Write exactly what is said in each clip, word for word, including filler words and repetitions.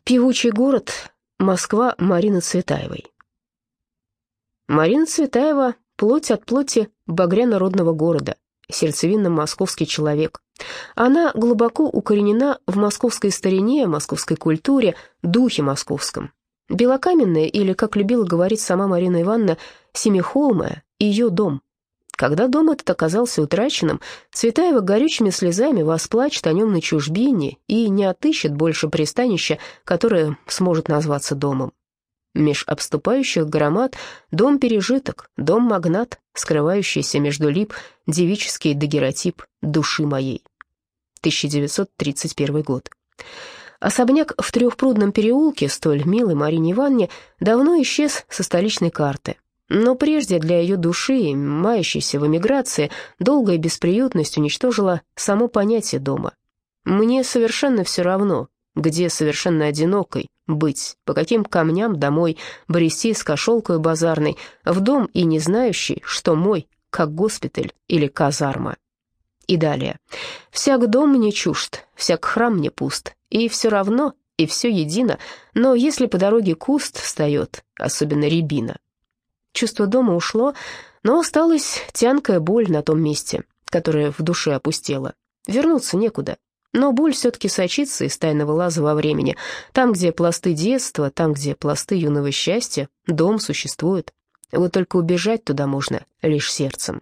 Певучий город. Москва Марины Цветаевой. Марина Цветаева — плоть от плоти багряно-родного города, сердцевинно-московский человек. Она глубоко укоренена в московской старине, московской культуре, духе московском. Белокаменная, или, как любила говорить сама Марина Ивановна, Семихолмая, ее дом. Когда дом этот оказался утраченным, Цветаева горючими слезами восплачет о нем на чужбине и не отыщет больше пристанища, которое сможет назваться домом. Меж обступающих громад дом-пережиток, дом-магнат, скрывающийся между лип девический дагеротип души моей. тысяча девятьсот тридцать первый год. Особняк в Трехпрудном переулке, столь милый Марине Ивановне, давно исчез со столичной карты. Но прежде для ее души, мающейся в эмиграции, долгая бесприютность уничтожила само понятие дома. Мне совершенно все равно, где совершенно одинокой быть, по каким камням домой брести с кошелкой базарной, в дом и не знающий, что мой, как госпиталь или казарма. И далее. Всяк дом мне чужд, всяк храм мне пуст, и все равно, и все едино, но если по дороге куст встает, особенно рябина. Чувство дома ушло, но осталась тянкая боль на том месте, которое в душе опустело. Вернуться некуда. Но боль все-таки сочится из тайного лаза во времени. Там, где пласты детства, там, где пласты юного счастья, дом существует. Вот только убежать туда можно лишь сердцем.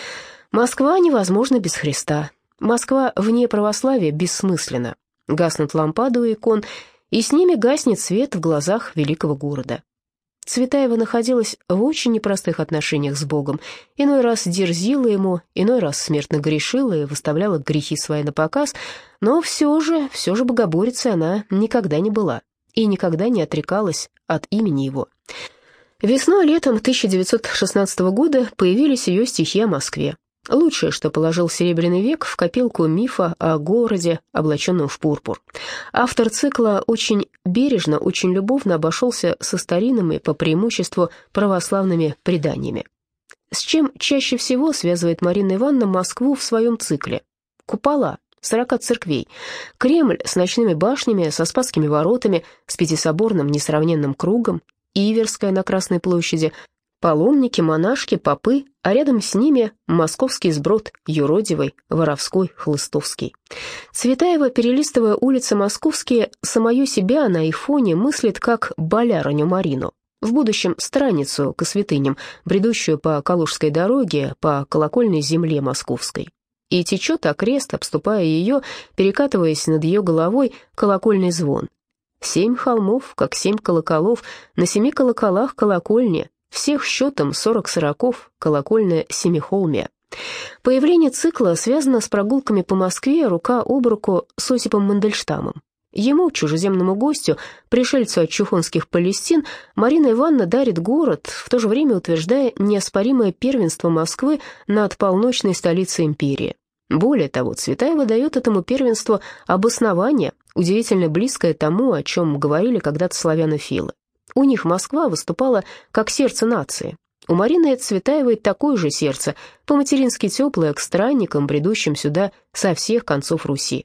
Москва невозможна без Христа. Москва вне православия бессмысленна. Гаснут лампады у икон, и с ними гаснет свет в глазах великого города. Цветаева находилась в очень непростых отношениях с Богом. Иной раз дерзила ему, иной раз смертно грешила и выставляла грехи свои на показ, но все же, все же богоборицей она никогда не была и никогда не отрекалась от имени его. Весной-летом тысяча девятьсот шестнадцатого года появились ее стихи о Москве. Лучшее, что положил Серебряный век в копилку мифа о городе, облаченном в пурпур. Автор цикла очень бережно, очень любовно обошелся со старинными, по преимуществу православными преданиями. С чем чаще всего связывает Марина Ивановна Москву в своем цикле? Купола сорока церквей, Кремль с ночными башнями, со Спасскими воротами, с Пятисоборным несравненным кругом, Иверская на Красной площади, паломники, монашки, попы, а рядом с ними московский сброд юродивый, воровской, хлыстовский. Цветаева, перелистывая улицы московские, самую себя на их фоне мыслит как болярыню Марину, в будущем страницу ко святыням, бредущую по Калужской дороге, по колокольной земле московской. И течет окрест, обступая ее, перекатываясь над ее головой, колокольный звон. Семь холмов, как семь колоколов, на семи колоколах колокольня, всех счетом сорок сороков, колокольная Семихолмия. Появление цикла связано с прогулками по Москве рука об руку с Осипом Мандельштамом. Ему, чужеземному гостю, пришельцу от чухонских Палестин, Марина Ивановна дарит город, в то же время утверждая неоспоримое первенство Москвы над полночной столицей империи. Более того, Цветаева дает этому первенству обоснование, удивительно близкое тому, о чем говорили когда-то славянофилы. У них Москва выступала как сердце нации. У Марины Цветаевой такое же сердце, по-матерински теплое к странникам, бредущим сюда со всех концов Руси.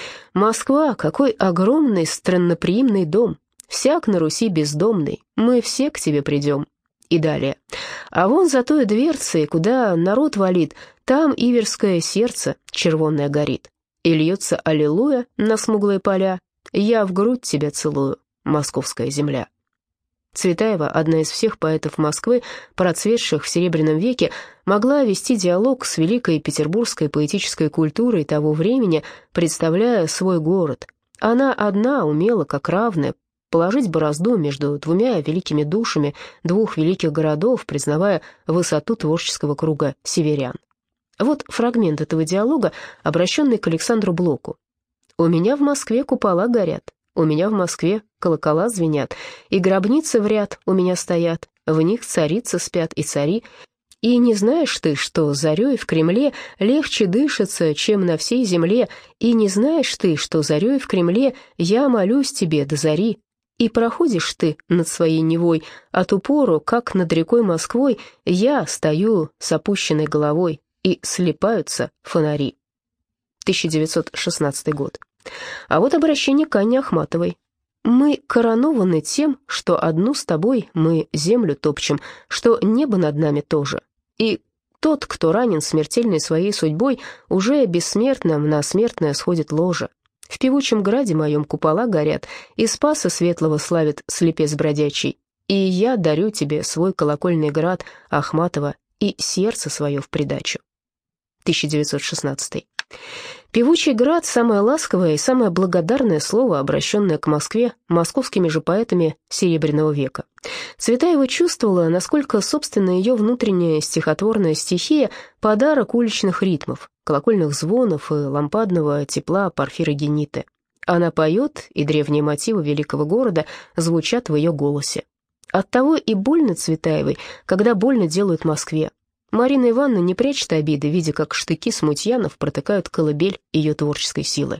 Москва, какой огромный странноприимный дом, всяк на Руси бездомный, мы все к тебе придем. И далее. А вон за той дверцей, куда народ валит, там иверское сердце червонное горит. И льется аллилуйя на смуглые поля, я в грудь тебя целую, московская земля. Цветаева, одна из всех поэтов Москвы, процветших в Серебряном веке, могла вести диалог с великой петербургской поэтической культурой того времени, представляя свой город. Она одна умела, как равная, положить борозду между двумя великими душами двух великих городов, признавая высоту творческого круга северян. Вот фрагмент этого диалога, обращенный к Александру Блоку. «У меня в Москве купола горят, у меня в Москве колокола звенят, и гробницы в ряд у меня стоят, в них царицы спят и цари. И не знаешь ты, что зарей в Кремле легче дышится, чем на всей земле, и не знаешь ты, что зарей в Кремле я молюсь тебе до зари. И проходишь ты над своей Невой, а ту пору, как над рекой Москвой, я стою с опущенной головой, и слипаются фонари». тысяча девятьсот шестнадцатый год. А вот обращение к Анне Ахматовой. Мы коронованы тем, что одну с тобой мы землю топчем, что небо над нами тоже. И тот, кто ранен смертельной своей судьбой, уже бессмертным на смертное сходит ложе. В певучем граде моем купола горят, и Спаса светлого славит слепец бродячий. И я дарю тебе свой колокольный град, Ахматова, и сердце свое в придачу. тысяча девятьсот шестнадцатый. Певучий град — самое ласковое и самое благодарное слово, обращенное к Москве московскими же поэтами Серебряного века. Цветаева чувствовала, насколько собственно ее внутренняя стихотворная стихия — подарок уличных ритмов, колокольных звонов и лампадного тепла порфирогениты. Она поет, и древние мотивы великого города звучат в ее голосе. Оттого и больно Цветаевой, когда больно делают Москве. Марина Ивановна не прячет обиды, видя, как штыки смутьянов протыкают колыбель ее творческой силы.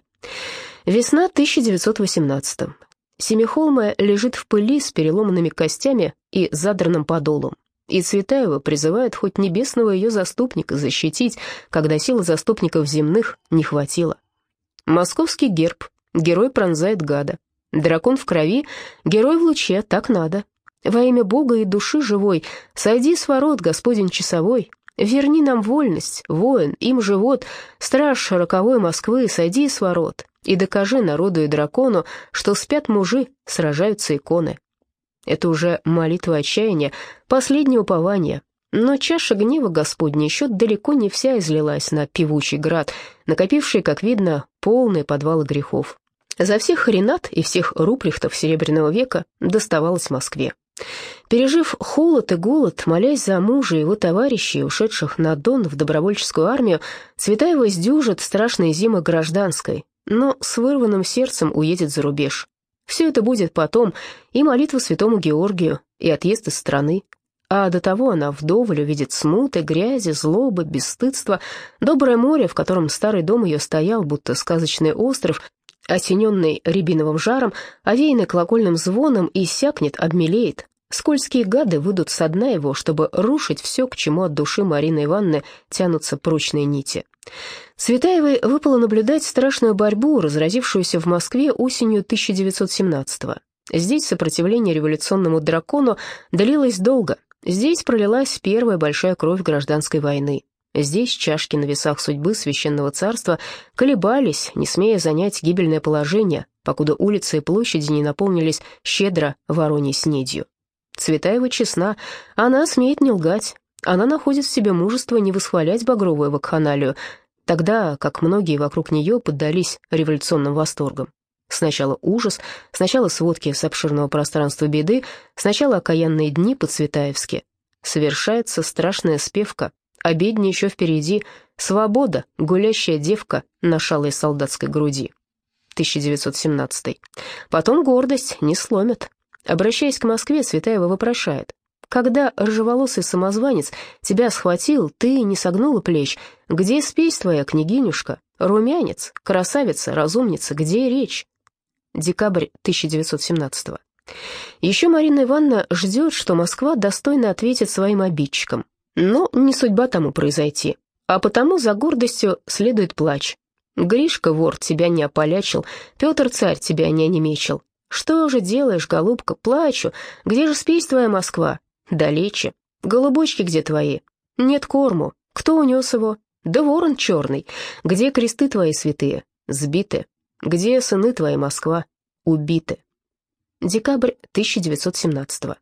Весна тысяча девятьсот восемнадцатого. Семихолмая лежит в пыли с переломанными костями и задранным подолом. И Цветаева призывает хоть небесного ее заступника защитить, когда силы заступников земных не хватило. Московский герб. Герой пронзает гада. Дракон в крови. Герой в луче. Так надо. Во имя Бога и души живой, сойди с ворот, Господень часовой, верни нам вольность, воин, им живот, страж роковой Москвы, сойди с ворот, и докажи народу и дракону, что спят мужи, сражаются иконы. Это уже молитва отчаяния, последнее упование, но чаша гнева Господня еще далеко не вся излилась на певучий град, накопивший, как видно, полные подвалы грехов. За всех Ренат и всех Руприхтов Серебряного века доставалось Москве. Пережив холод и голод, молясь за мужа и его товарищей, ушедших на Дон в добровольческую армию, Цветаева сдюжит страшные зимы гражданской, но с вырванным сердцем уедет за рубеж. Все это будет потом, и молитва святому Георгию, и отъезд из страны. А до того она вдоволь увидит смуты, грязи, злобы, бесстыдство, доброе море, в котором старый дом ее стоял, будто сказочный остров, осененный рябиновым жаром, овеянный колокольным звоном, иссякнет, обмелеет. Скользкие гады выйдут со дна его, чтобы рушить все, к чему от души Марины Ивановны тянутся прочные нити. Цветаевой выпало наблюдать страшную борьбу, разразившуюся в Москве осенью тысяча девятьсот семнадцатого. Здесь сопротивление революционному дракону длилось долго. Здесь пролилась первая большая кровь гражданской войны. Здесь чашки на весах судьбы священного царства колебались, не смея занять гибельное положение, покуда улицы и площади не наполнились щедро вороньей снедью. Цветаева честна, она смеет не лгать, она находит в себе мужество не восхвалять багровую вакханалию, тогда как многие вокруг нее поддались революционным восторгам. Сначала ужас, сначала сводки с обширного пространства беды, сначала окаянные дни по-цветаевски. Совершается страшная спевка, обедня еще впереди, свобода, гулящая девка на шалой солдатской груди. тысяча девятьсот семнадцатый. Потом гордость не сломят. Обращаясь к Москве, Цветаева вопрошает: «Когда рыжеволосый самозванец тебя схватил, ты не согнула плеч? Где спесь твоя, княгинюшка? Румянец, красавица, разумница, где речь?» Декабрь тысяча девятьсот семнадцатого. Еще Марина Ивановна ждет, что Москва достойно ответит своим обидчикам. Но не судьба тому произойти, а потому за гордостью следует плач. «Гришка, вор, тебя не ополячил, Петр, царь, тебя не онемечил. Что же делаешь, голубка, плачу, где же спесь твоя Москва? Далече. Голубочки где твои? Нет корму. Кто унес его? Да ворон черный. Где кресты твои святые? Сбиты. Где сыны твои, Москва? Убиты». Декабрь тысяча девятьсот семнадцатого.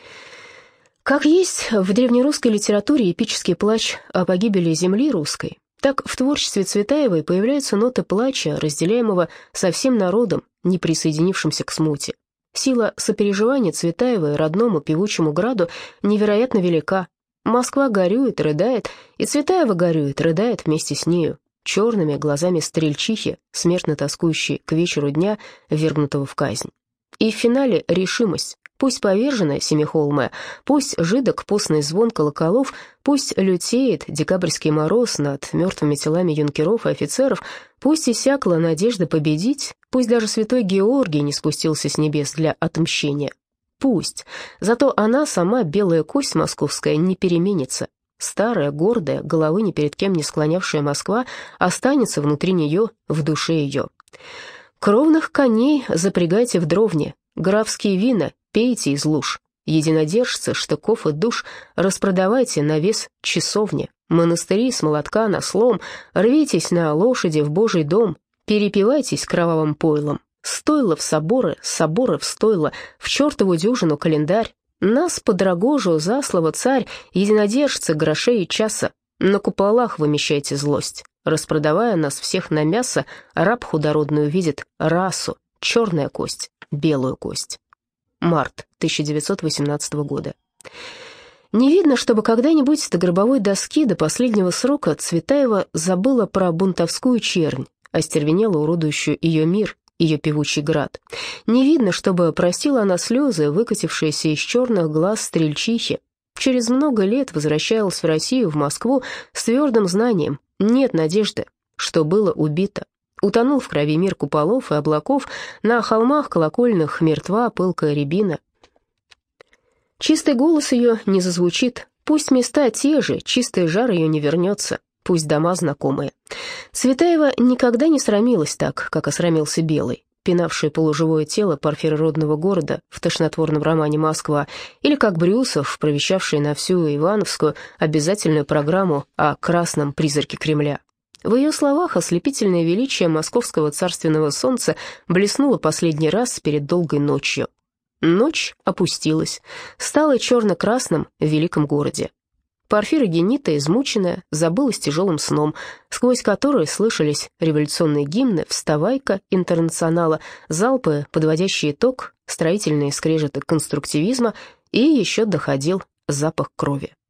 Как есть в древнерусской литературе эпический плач о погибели земли русской, так в творчестве Цветаевой появляются ноты плача, разделяемого со всем народом, не присоединившимся к смуте. Сила сопереживания Цветаевой родному певучему граду невероятно велика. Москва горюет, рыдает, и Цветаева горюет, рыдает вместе с нею, черными глазами стрельчихи, смертно тоскующей к вечеру дня, ввергнутого в казнь. И в финале решимость. Пусть поверженная Семихолмая, пусть жидок постный звон колоколов, пусть лютеет декабрьский мороз над мертвыми телами юнкеров и офицеров, пусть иссякла надежда победить, пусть даже святой Георгий не спустился с небес для отмщения. Пусть. Зато она сама, белая кость московская, не переменится. Старая, гордая, головы ни перед кем не склонявшая Москва останется внутри нее, в душе ее. «Кровных коней запрягайте в дровне, графские вина пейте из луж, единодержцы, штыков и душ распродавайте на вес часовни, монастыри с молотка на слом, рвитесь на лошади в Божий дом, перепивайтесь кровавым пойлом, стойла в соборы, соборы в стойла, в чертову дюжину календарь, нас под рогожу за слово царь, единодержцы грошей и часа, на куполах вымещайте злость, распродавая нас всех на мясо, раб худородный увидит расу, черная кость, белую кость. Март тысяча девятьсот восемнадцатого года. Не видно, чтобы когда-нибудь до гробовой доски, до последнего срока Цветаева забыла про бунтовскую чернь, остервенела уродующую ее мир, ее певучий град. Не видно, чтобы простила она слезы, выкатившиеся из черных глаз стрельчихи. Через много лет возвращалась в Россию, в Москву, с твердым знанием: нет надежды, что было убито. Утонул в крови мир куполов и облаков, на холмах колокольных мертва пылкая рябина. Чистый голос ее не зазвучит, пусть места те же, чистый жар ее не вернется, пусть дома знакомые. Цветаева никогда не срамилась так, как осрамился Белый, пинавший полуживое тело Порфира родного города в тошнотворном романе «Москва», или как Брюсов, провещавший на всю Ивановскую обязательную программу о красном призраке Кремля. В ее словах ослепительное величие московского царственного солнца блеснуло последний раз перед долгой ночью. Ночь опустилась, стала черно-красным в великом городе. Порфира Генита, измученная, забылась тяжелым сном, сквозь который слышались революционные гимны «Вставай-ка» Интернационала, залпы, подводящие итог, строительные скрежеты конструктивизма, и еще доходил запах крови.